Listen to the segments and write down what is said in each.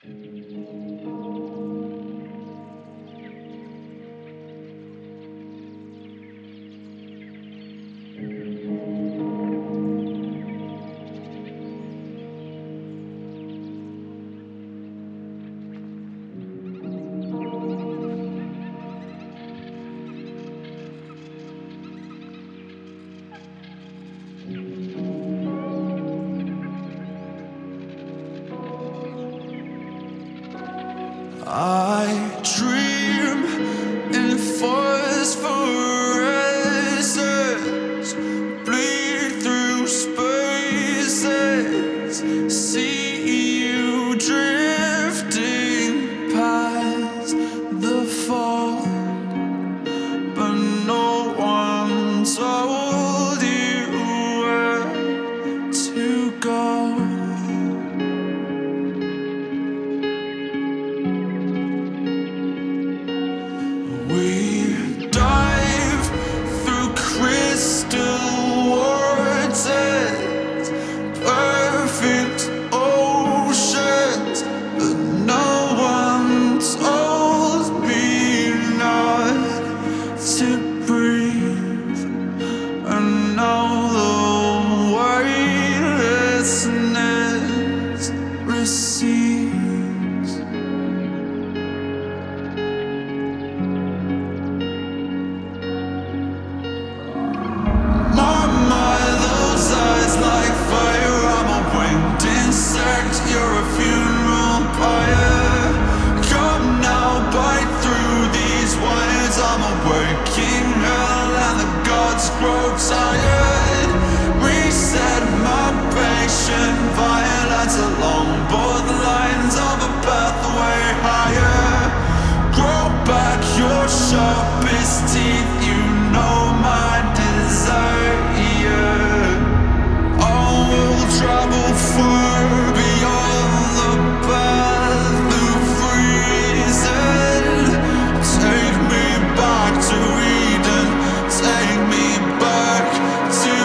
I dream in phosphorescence, bleed through spaces, see you drifting past the fall, but no one told you where to go. We dive through crystal vortex, perfect oceans, but no one told me not to breathe. And now the weightlessness recedes. Like fire, I'm a winged insect, you're a funeral pyre. Come now, bite through these wires, I'm a waking hell and the gods grow tired. Reset my patient violence along both lines of a pathway higher. Grow back your sharpest teeth, you know my desire. Travel far beyond the path of reason. Take me back to Eden. Take me back to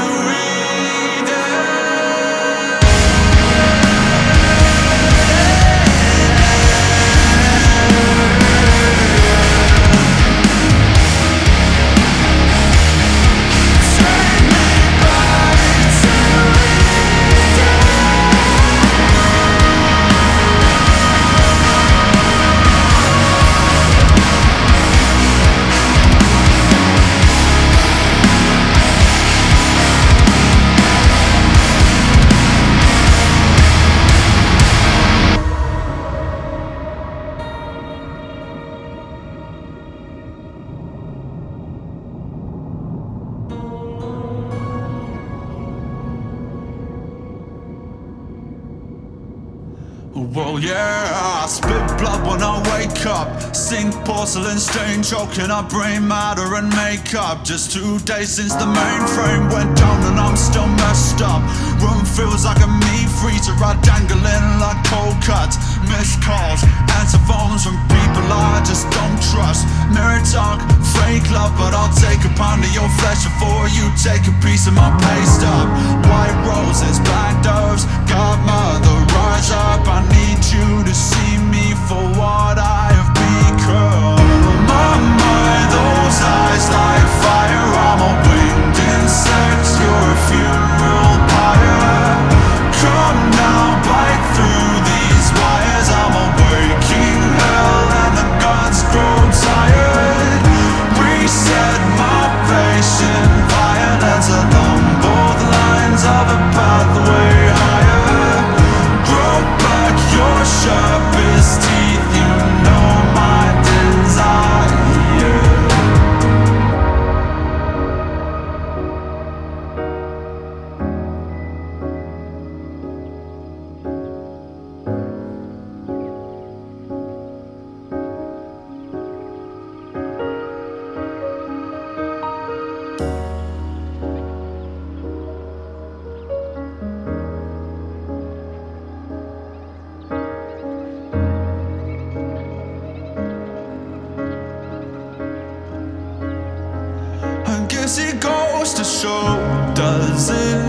well, yeah, I spit blood when I wake up. Sink porcelain stain, choking up brain matter and makeup. Just 2 days since the mainframe went down and I'm still messed up. Room feels like a meat freezer, I dangling like cold cuts. Missed calls, answer phones from people I just don't trust. Mirror talk, fake love, but I'll take a pound of your flesh before you take a piece of my pay stub. White roses, black doves, godmother, rise up. I need you to see me for what I have become. Those eyes like fire, I'm a winged insect, you're a funeral pyre. Come now, bite through these wires, I'm a waking hell and the gods grow tired. Reset my patient violence along both lines of a pathway higher. Grow back your sharpest teeth, you know my desire. It goes to show, does it